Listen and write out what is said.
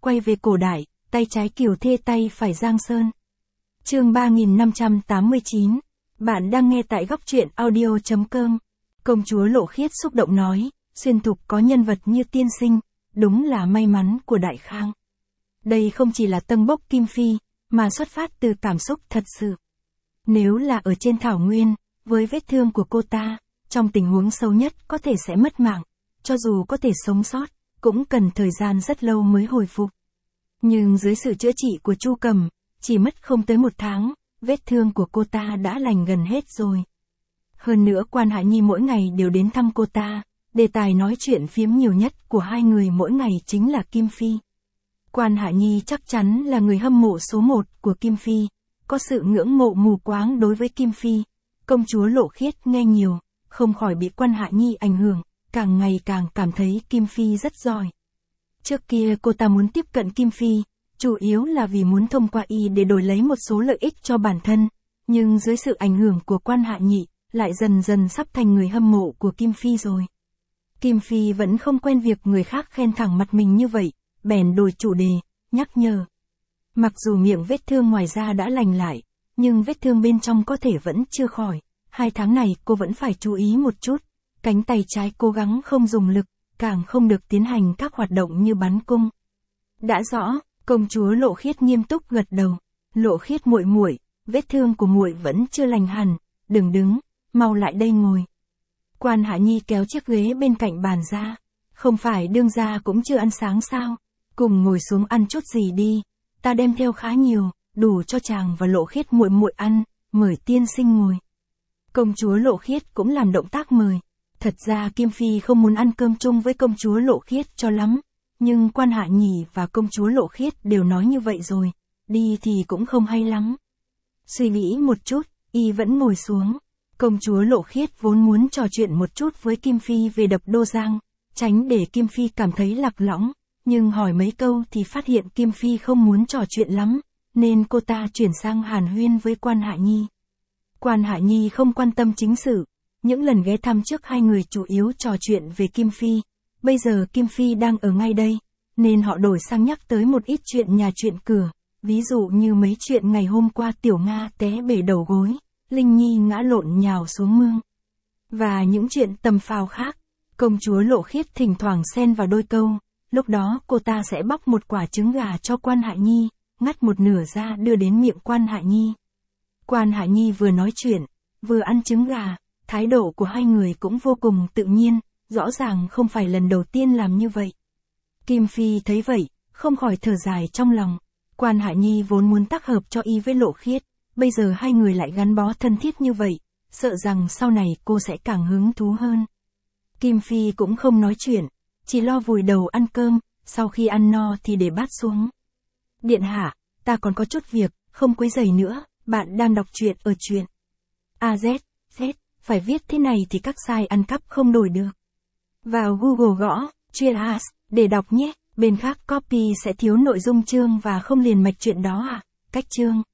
quay về cổ đại, tay trái Kiều Thê tay phải Giang Sơn. Chương 3589. Bạn đang nghe tại góc truyện audio.com. Công chúa Lộ Khiết xúc động nói, xuyên thục có nhân vật như tiên sinh, đúng là may mắn của Đại Khang. Đây không chỉ là tâng bốc Kim Phi, mà xuất phát từ cảm xúc thật sự. Nếu là ở trên thảo nguyên, với vết thương của cô ta, trong tình huống xấu nhất có thể sẽ mất mạng, cho dù có thể sống sót, cũng cần thời gian rất lâu mới hồi phục. Nhưng dưới sự chữa trị của Chu Cầm, chỉ mất không tới 1 tháng, vết thương của cô ta đã lành gần hết rồi. Hơn nữa Quan Hạ Nhi mỗi ngày đều đến thăm cô ta, đề tài nói chuyện phiếm nhiều nhất của hai người mỗi ngày chính là Kim Phi. Quan Hạ Nhi chắc chắn là người hâm mộ số 1 của Kim Phi, có sự ngưỡng mộ mù quáng đối với Kim Phi. Công chúa Lộ Khiết nghe nhiều, không khỏi bị Quan Hạ Nhi ảnh hưởng, càng ngày càng cảm thấy Kim Phi rất giỏi. Trước kia cô ta muốn tiếp cận Kim Phi, chủ yếu là vì muốn thông qua y để đổi lấy một số lợi ích cho bản thân, nhưng dưới sự ảnh hưởng của Quan Hạ Nhi, lại dần dần sắp thành người hâm mộ của Kim Phi rồi. Kim Phi vẫn không quen việc người khác khen thẳng mặt mình như vậy, bèn đổi chủ đề, nhắc nhở. Mặc dù miệng vết thương ngoài da đã lành lại, nhưng vết thương bên trong có thể vẫn chưa khỏi. 2 tháng này cô vẫn phải chú ý một chút, cánh tay trái cố gắng không dùng lực, càng không được tiến hành các hoạt động như bắn cung. Đã rõ, công chúa Lộ Khiết nghiêm túc gật đầu. Lộ Khiết muội muội, vết thương của muội vẫn chưa lành hẳn, đừng đứng, mau lại đây ngồi. Quan Hạ Nhi kéo chiếc ghế bên cạnh bàn ra, không phải đương gia cũng chưa ăn sáng sao, cùng ngồi xuống ăn chút gì đi, ta đem theo khá nhiều, đủ cho chàng và Lộ Khiết muội muội ăn, mời tiên sinh ngồi. Công chúa Lộ Khiết cũng làm động tác mời. Thật ra Kim Phi không muốn ăn cơm chung với công chúa Lộ Khiết cho lắm, nhưng Quan Hạ Nhi và công chúa Lộ Khiết đều nói như vậy rồi, đi thì cũng không hay lắm. Suy nghĩ một chút, y vẫn ngồi xuống. Công chúa Lộ Khiết vốn muốn trò chuyện một chút với Kim Phi về Đập Đô Giang, tránh để Kim Phi cảm thấy lạc lõng, nhưng hỏi mấy câu thì phát hiện Kim Phi không muốn trò chuyện lắm, nên cô ta chuyển sang hàn huyên với Quan Hạ Nhi. Quan Hạ Nhi không quan tâm chính sự, những lần ghé thăm trước hai người chủ yếu trò chuyện về Kim Phi, bây giờ Kim Phi đang ở ngay đây, nên họ đổi sang nhắc tới một ít chuyện nhà chuyện cửa, ví dụ như mấy chuyện ngày hôm qua Tiểu Nga té bể đầu gối, Linh Nhi ngã lộn nhào xuống mương, và những chuyện tầm phào khác. Công chúa Lộ Khiết thỉnh thoảng xen vào đôi câu, lúc đó cô ta sẽ bóc một quả trứng gà cho Quan Hạ Nhi, ngắt một nửa ra đưa đến miệng Quan Hạ Nhi. Quan Hạ Nhi vừa nói chuyện, vừa ăn trứng gà, thái độ của hai người cũng vô cùng tự nhiên, rõ ràng không phải lần đầu tiên làm như vậy. Kim Phi thấy vậy, không khỏi thở dài trong lòng. Quan Hạ Nhi vốn muốn tác hợp cho y với Lộ Khiết, bây giờ hai người lại gắn bó thân thiết như vậy, sợ rằng sau này cô sẽ càng hứng thú hơn. Kim Phi cũng không nói chuyện, chỉ lo vùi đầu ăn cơm, sau khi ăn no thì để bát xuống. Điện hạ, ta còn có chút việc, không quấy rầy nữa, bạn đang đọc truyện ở truyện. Z, phải viết thế này thì các sai ăn cắp không đổi được. Vào Google gõ, truyện as, để đọc nhé, bên khác copy sẽ thiếu nội dung chương và không liền mạch chuyện đó à, cách chương.